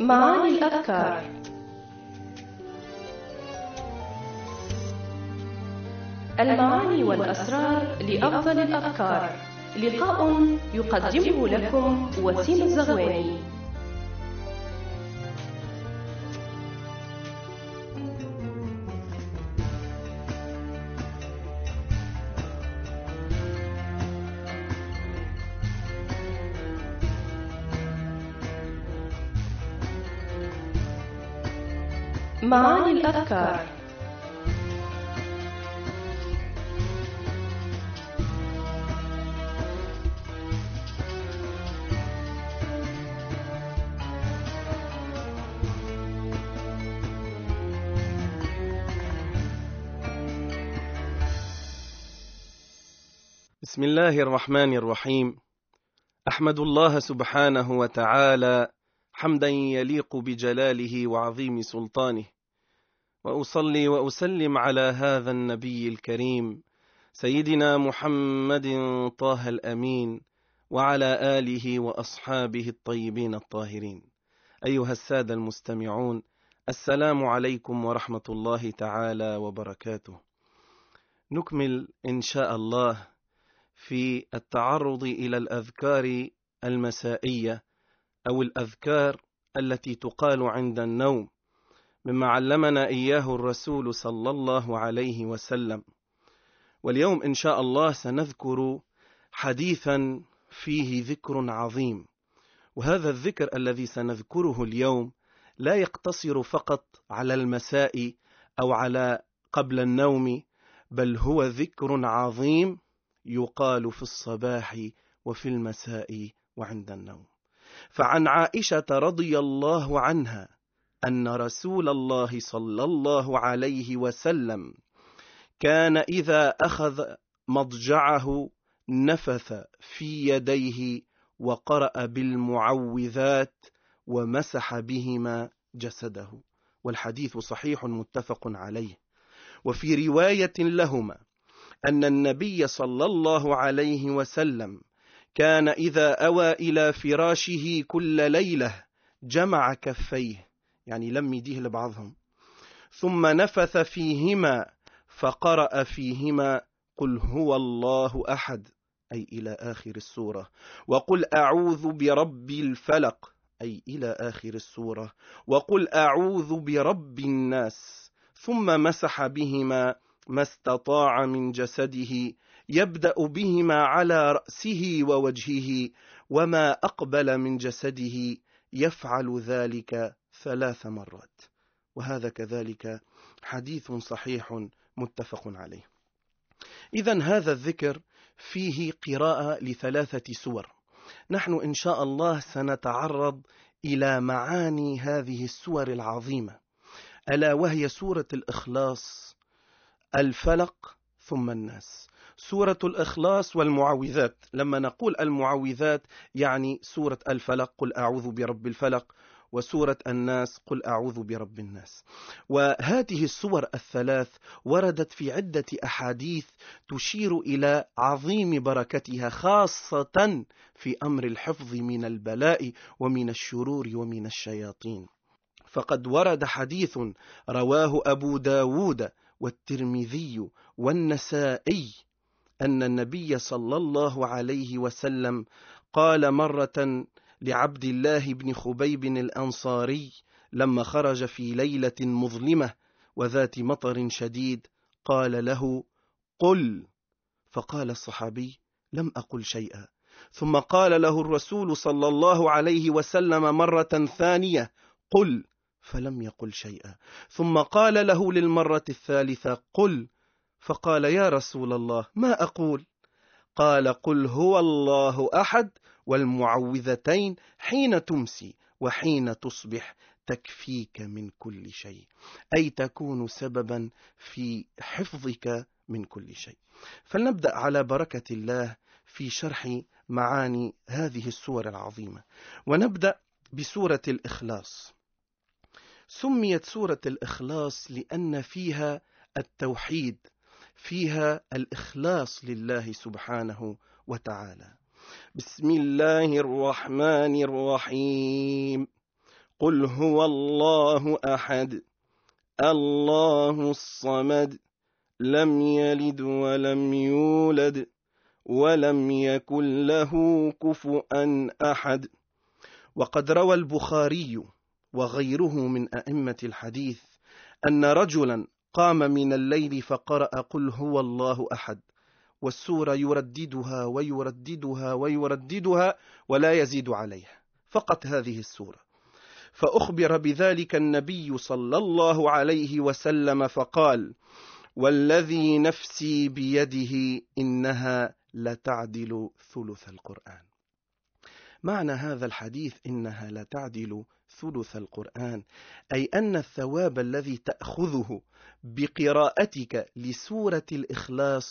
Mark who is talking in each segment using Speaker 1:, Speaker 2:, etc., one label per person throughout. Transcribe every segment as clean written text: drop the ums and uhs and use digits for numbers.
Speaker 1: معاني الأفكار. المعاني والأسرار لأفضل الأفكار. لقاء يقدمه لكم وسيم الزغواني. معاني الأفكار.
Speaker 2: بسم الله الرحمن الرحيم. أحمد الله سبحانه وتعالى حمدا يليق بجلاله وعظيم سلطانه، وأصلي وأسلم على هذا النبي الكريم سيدنا محمد طه الأمين وعلى آله وأصحابه الطيبين الطاهرين. أيها السادة المستمعون، السلام عليكم ورحمة الله تعالى وبركاته. نكمل إن شاء الله في التعرض إلى الأذكار المسائية أو الأذكار التي تقال عند النوم، مما علمنا إياه الرسول صلى الله عليه وسلم. واليوم إن شاء الله سنذكر حديثا فيه ذكر عظيم، وهذا الذكر الذي سنذكره اليوم لا يقتصر فقط على المساء أو على قبل النوم، بل هو ذكر عظيم يقال في الصباح وفي المساء وعند النوم. فعن عائشة رضي الله عنها أن رسول الله صلى الله عليه وسلم كان إذا أخذ مضجعه نفث في يديه وقرأ بالمعوذات ومسح بهما جسده، والحديث صحيح متفق عليه. وفي رواية لهما أن النبي صلى الله عليه وسلم كان إذا أوى إلى فراشه كل ليلة جمع كفيه، يعني لم يديه لبعضهم، ثم نفث فيهما فقرأ فيهما قل هو الله أحد، أي إلى آخر السورة، وقل أعوذ برب الفلق، أي إلى آخر السورة، وقل أعوذ برب الناس، ثم مسح بهما ما استطاع من جسده، يبدأ بهما على رأسه ووجهه، وما أقبل من جسده يفعل ذلك 3 مرات. وهذا كذلك حديث صحيح متفق عليه. إذن هذا الذكر فيه قراءة ل3 سور. نحن إن شاء الله سنتعرض إلى معاني هذه السور العظيمة، ألا وهي سورة الإخلاص، الفلق، ثم الناس. سورة الإخلاص والمعوذات، لما نقول المعوذات يعني سورة الفلق قل أعوذ برب الفلق، وسورة الناس قل أعوذ برب الناس. وهذه السور ال3 وردت في عدة أحاديث تشير إلى عظيم بركتها، خاصة في أمر الحفظ من البلاء ومن الشرور ومن الشياطين. فقد ورد حديث رواه أبو داود والترمذي والنسائي أن النبي صلى الله عليه وسلم قال مرة لعبد الله بن خبيب الأنصاري لما خرج في ليلة مظلمة وذات مطر شديد، قال له قل، فقال الصحابي لم أقل شيئا، ثم قال له الرسول صلى الله عليه وسلم مرة ثانية قل، فلم يقل شيئا، ثم قال له للمرة الثالثة قل، فقال يا رسول الله ما أقول؟ قال قل هو الله أحد والمعوذتين حين تمسي وحين تصبح تكفيك من كل شيء، أي تكون سببا في حفظك من كل شيء. فلنبدأ على بركة الله في شرح معاني هذه السور العظيمة، ونبدأ بسورة الإخلاص. سميت سورة الإخلاص لأن فيها التوحيد، فيها الإخلاص لله سبحانه وتعالى. بسم الله الرحمن الرحيم. قل هو الله أحد الله الصمد لم يلد ولم يولد ولم يكن له كفؤا أحد. وقد روى البخاري وغيره من أئمة الحديث أن رجلا قام من الليل فقرأ قل هو الله أحد، والسورة يرددها ويرددها ويرددها ولا يزيد عليها، فقط هذه السورة. فأخبر بذلك النبي صلى الله عليه وسلم فقال: والذي نفسي بيده إنها لتعدل ثلث القرآن. معنى هذا الحديث إنها لتعدل ثلث القرآن، أي أن الثواب الذي تأخذه بقراءتك لسورة الإخلاص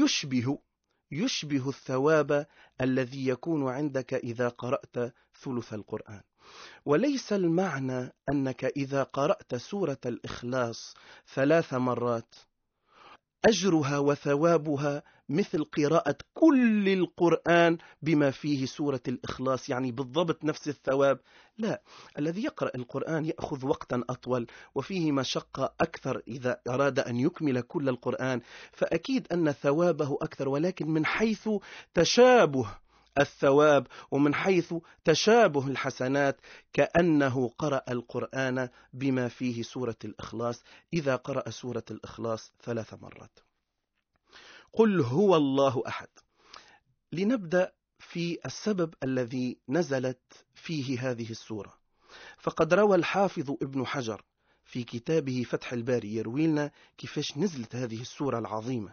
Speaker 2: يشبه الثواب الذي يكون عندك إذا قرأت ثلث القرآن. وليس المعنى أنك إذا قرأت سورة الإخلاص 3 مرات أجرها وثوابها مثل قراءة كل القرآن بما فيه سورة الإخلاص، يعني بالضبط نفس الثواب. لا، الذي يقرأ القرآن يأخذ وقتا أطول وفيه مشقة أكثر إذا أراد أن يكمل كل القرآن، فأكيد أن ثوابه أكثر، ولكن من حيث تشابه الثواب ومن حيث تشابه الحسنات كأنه قرأ القرآن بما فيه سورة الإخلاص إذا قرأ سورة الإخلاص 3 مرات. قل هو الله أحد. لنبدأ في السبب الذي نزلت فيه هذه السورة. فقد روى الحافظ ابن حجر في كتابه فتح الباري يروي لنا كيفاش نزلت هذه السورة العظيمة.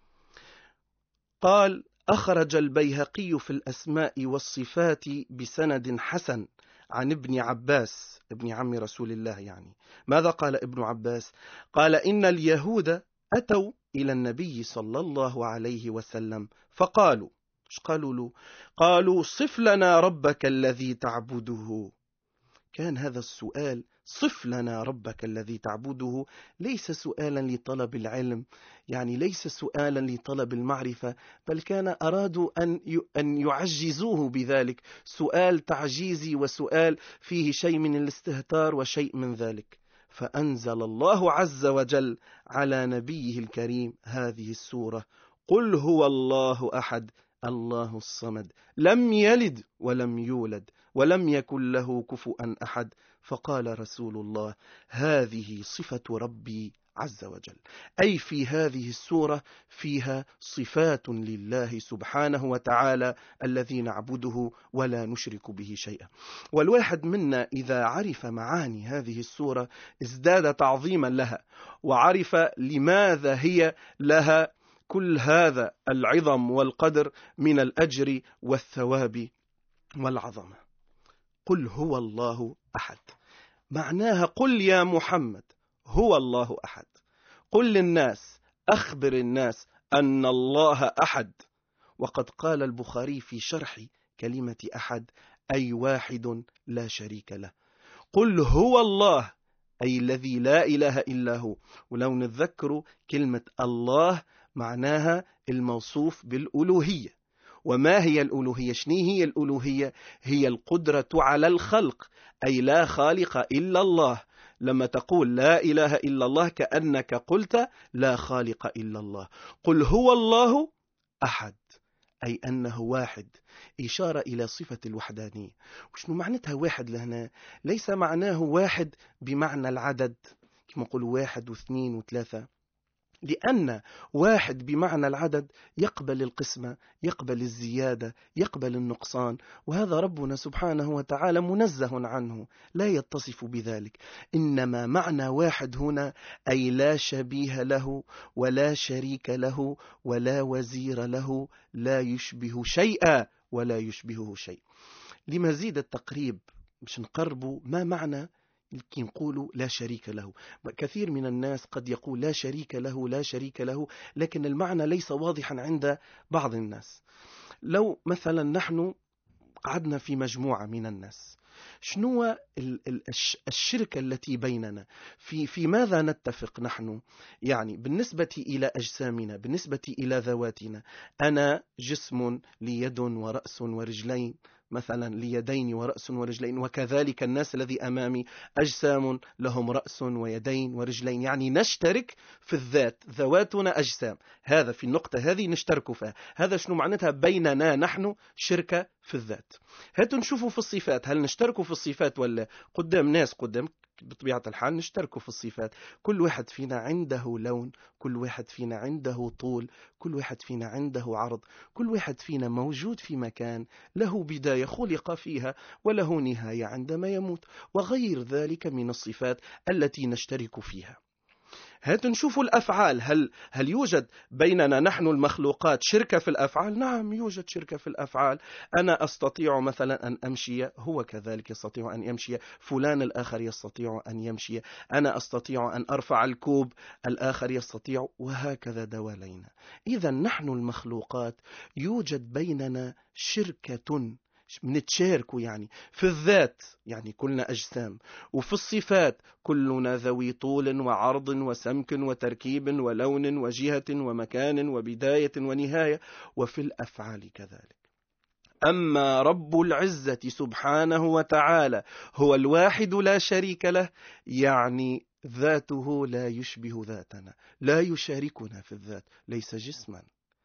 Speaker 2: قال: أخرج البيهقي في الأسماء والصفات بسند حسن عن ابن عباس ابن عم رسول الله. يعني ماذا قال ابن عباس؟ قال: إن اليهود أتوا إلى النبي صلى الله عليه وسلم فقالوا، ايش قالوا له؟ قالوا: صف لنا ربك الذي تعبده. كان هذا السؤال، صف لنا ربك الذي تعبده، ليس سؤالا لطلب العلم، يعني ليس سؤالا لطلب المعرفة، بل كان أرادوا أن يعجزوه بذلك، سؤال تعجيزي وسؤال فيه شيء من الاستهتار وشيء من ذلك. فأنزل الله عز وجل على نبيه الكريم هذه السورة: قل هو الله أحد الله الصمد لم يلد ولم يولد ولم يكن له كفؤا أحد. فقال رسول الله: هذه صفة ربي عز وجل، أي في هذه السورة فيها صفات لله سبحانه وتعالى الذي نعبده ولا نشرك به شيئا. والواحد منا إذا عرف معاني هذه السورة ازداد تعظيما لها، وعرف لماذا هي لها كل هذا العظم والقدر من الأجر والثواب والعظمة. قل هو الله أحد، معناها قل يا محمد هو الله أحد، قل للناس، أخبر الناس أن الله أحد. وقد قال البخاري في شرح كلمة أحد: أي واحد لا شريك له. قل هو الله أي الذي لا إله إلا هو. ولو نتذكر كلمة الله معناها الموصوف بالألوهية. وما هي الألوهية؟ شنو هي الألوهية؟ هي القدرة على الخلق، أي لا خالق إلا الله. لما تقول لا إله إلا الله كأنك قلت لا خالق إلا الله. قل هو الله أحد أي أنه واحد، إشارة إلى صفة الوحدانية. وشنو معناتها واحد لهنا؟ ليس معناه واحد بمعنى العدد كما نقول 1 و2 و3، لأن واحد بمعنى العدد يقبل القسمة، يقبل الزيادة، يقبل النقصان، وهذا ربنا سبحانه وتعالى منزه عنه، لا يتصف بذلك. إنما معنى واحد هنا أي لا شبيه له ولا شريك له ولا وزير له، لا يشبه شيئا ولا يشبهه شيء. لمزيد التقريب مش نقربوا ما معنى كي نقولوا لا شريك له. كثير من الناس قد يقول لا شريك له لا شريك له، لكن المعنى ليس واضحا عند بعض الناس. لو مثلا نحن قعدنا في مجموعة من الناس، شنو الشركة التي بيننا؟ في ماذا نتفق نحن؟ يعني بالنسبة إلى أجسامنا، بالنسبة إلى ذواتنا، أنا جسم لي يد ورأس ورجلين مثلا لي يدين ورأس ورجلين، وكذلك الناس الذي أمامي أجسام لهم رأس ويدين ورجلين، يعني نشترك في الذات، ذواتنا أجسام. هذا في النقطة هذه نشترك فيها. هذا شنو معناتها بيننا نحن شركة في الذات. هاتوا نشوفوا في الصفات، هل نشتركوا في الصفات ولا قدام ناس قدام بطبيعة الحال نشتركوا في الصفات. كل واحد فينا عنده لون، كل واحد فينا عنده طول، كل واحد فينا عنده عرض، كل واحد فينا موجود في مكان له بداية خلق فيها وله نهاية عندما يموت، وغير ذلك من الصفات التي نشترك فيها. هات نشوفوا الأفعال. هل يوجد بيننا نحن المخلوقات شركة في الأفعال؟ نعم يوجد شركة في الأفعال. أنا أستطيع مثلا أن أمشي، هو كذلك يستطيع أن يمشي، فلان الآخر يستطيع أن يمشي، أنا أستطيع أن أرفع الكوب، الآخر يستطيع، وهكذا دوالينا. إذا نحن المخلوقات يوجد بيننا شركة، نتشارك يعني في الذات، يعني كلنا أجسام، وفي الصفات كلنا ذوي طول وعرض وسمك وتركيب ولون وجهة ومكان وبداية ونهاية، وفي الأفعال كذلك. أما رب العزة سبحانه وتعالى هو الواحد لا شريك له، يعني ذاته لا يشبه ذاتنا، لا يشاركنا في الذات، ليس جسما،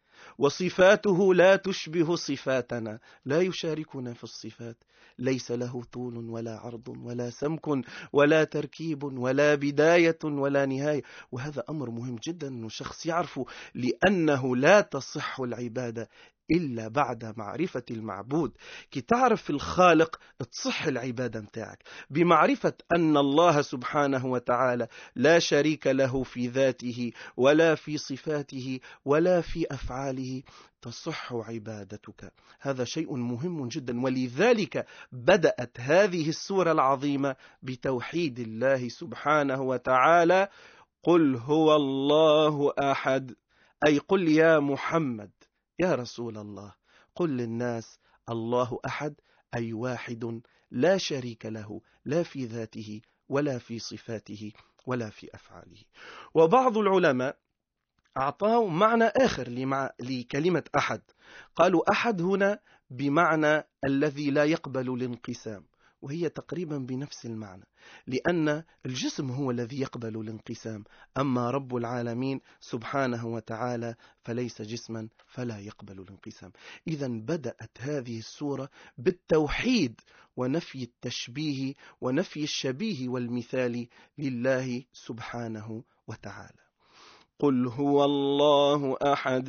Speaker 2: وصفاته لا تشبه صفاتنا، لا يشاركنا في الصفات، ليس له طول ولا عرض ولا سمك ولا تركيب ولا بداية ولا نهاية. وهذا أمر مهم جدا أن الشخص يعرفه، لأنه لا تصح العبادة إلا بعد معرفة المعبود. كي تعرف الخالق تصح العبادة متاعك، بمعرفة أن الله سبحانه وتعالى لا شريك له في ذاته ولا في صفاته ولا في أفعاله، تصح عبادتك. هذا شيء مهم جدا، ولذلك بدأت هذه السورة العظيمة بتوحيد الله سبحانه وتعالى. قل هو الله أحد، أي قل يا محمد يا رسول الله، قل للناس الله أحد، أي واحد لا شريك له، لا في ذاته ولا في صفاته ولا في أفعاله. وبعض العلماء أعطاه معنى آخر لكلمة أحد، قالوا أحد هنا بمعنى الذي لا يقبل الانقسام، وهي تقريبا بنفس المعنى، لأن الجسم هو الذي يقبل الانقسام، أما رب العالمين سبحانه وتعالى فليس جسما فلا يقبل الانقسام. إذا بدأت هذه السورة بالتوحيد ونفي التشبيه ونفي الشبيه والمثال لله سبحانه وتعالى. قل هو الله أحد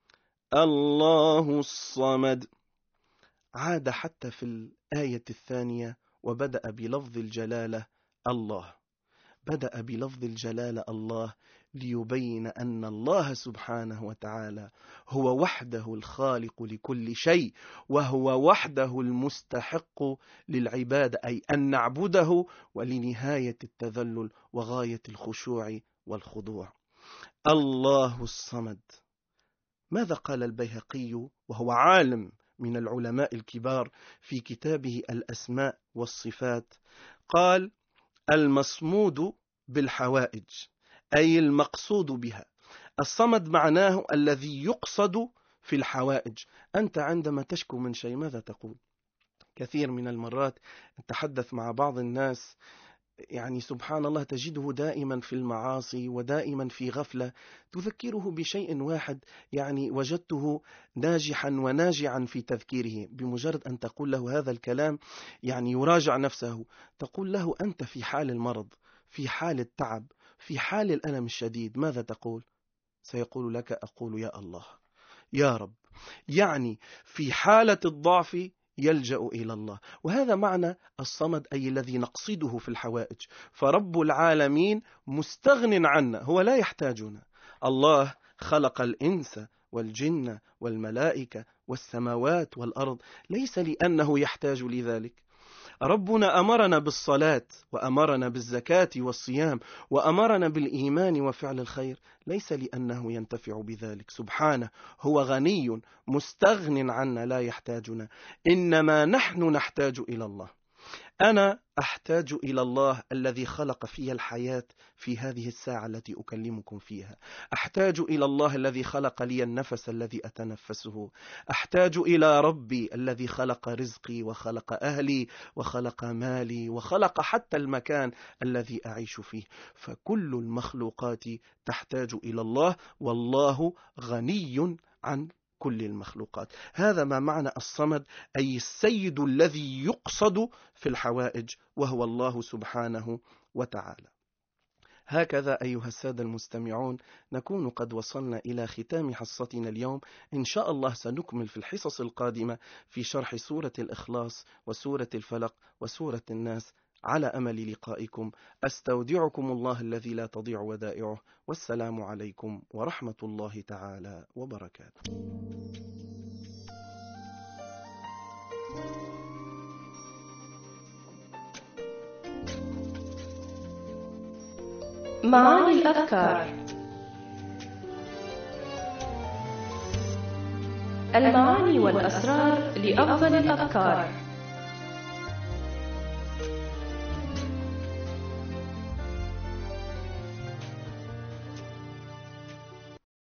Speaker 2: الله الصمد. عاد حتى في الآية الثانية وبدأ بلفظ الجلالة الله، بدأ بلفظ الجلالة الله ليبين أن الله سبحانه وتعالى هو وحده الخالق لكل شيء، وهو وحده المستحق للعبادة، أي أن نعبده، ولنهاية التذلل وغاية الخشوع والخضوع. الله الصمد. ماذا قال البيهقي وهو عالم من العلماء الكبار في كتابه الأسماء والصفات؟ قال المصمود بالحوائج، أي المقصود بها. الصمد معناه الذي يقصد في الحوائج. أنت عندما تشكو من شيء ماذا تقول؟ كثير من المرات نتحدث مع بعض الناس، يعني سبحان الله تجده دائما في المعاصي ودائما في غفلة، تذكره بشيء واحد، يعني وجدته ناجحا وناجعا في تذكيره، بمجرد أن تقول له هذا الكلام يعني يراجع نفسه، تقول له أنت في حال المرض، في حال التعب، في حال الألم الشديد، ماذا تقول؟ سيقول لك أقول يا الله يا رب، يعني في حالة الضعف يلجأ إلى الله. وهذا معنى الصمد، أي الذي نقصده في الحوائج. فرب العالمين مستغن عنا، هو لا يحتاجنا. الله خلق الإنس والجن والملائكة والسماوات والأرض ليس لأنه يحتاج لذلك. ربنا أمرنا بالصلاة وأمرنا بالزكاة والصيام وأمرنا بالإيمان وفعل الخير ليس لأنه ينتفع بذلك، سبحانه هو غني مستغن عنا لا يحتاجنا، إنما نحن نحتاج إلى الله. أنا أحتاج إلى الله الذي خلق في الحياة في هذه الساعة التي أكلمكم فيها. أحتاج إلى الله الذي خلق لي النفس الذي أتنفسه. أحتاج إلى ربي الذي خلق رزقي وخلق أهلي وخلق مالي وخلق حتى المكان الذي أعيش فيه. فكل المخلوقات تحتاج إلى الله، والله غني عن كل المخلوقات. هذا ما معنى الصمد، أي السيد الذي يقصد في الحوائج، وهو الله سبحانه وتعالى. هكذا أيها السادة المستمعون نكون قد وصلنا إلى ختام حصتنا اليوم. إن شاء الله سنكمل في الحصص القادمة في شرح سورة الإخلاص وسورة الفلق وسورة الناس، على أمل لقائكم. أستودعكم الله الذي لا تضيع ودائعه، والسلام عليكم ورحمة الله تعالى وبركاته.
Speaker 1: معاني الأذكار. المعاني والأسرار لأفضل الأذكار.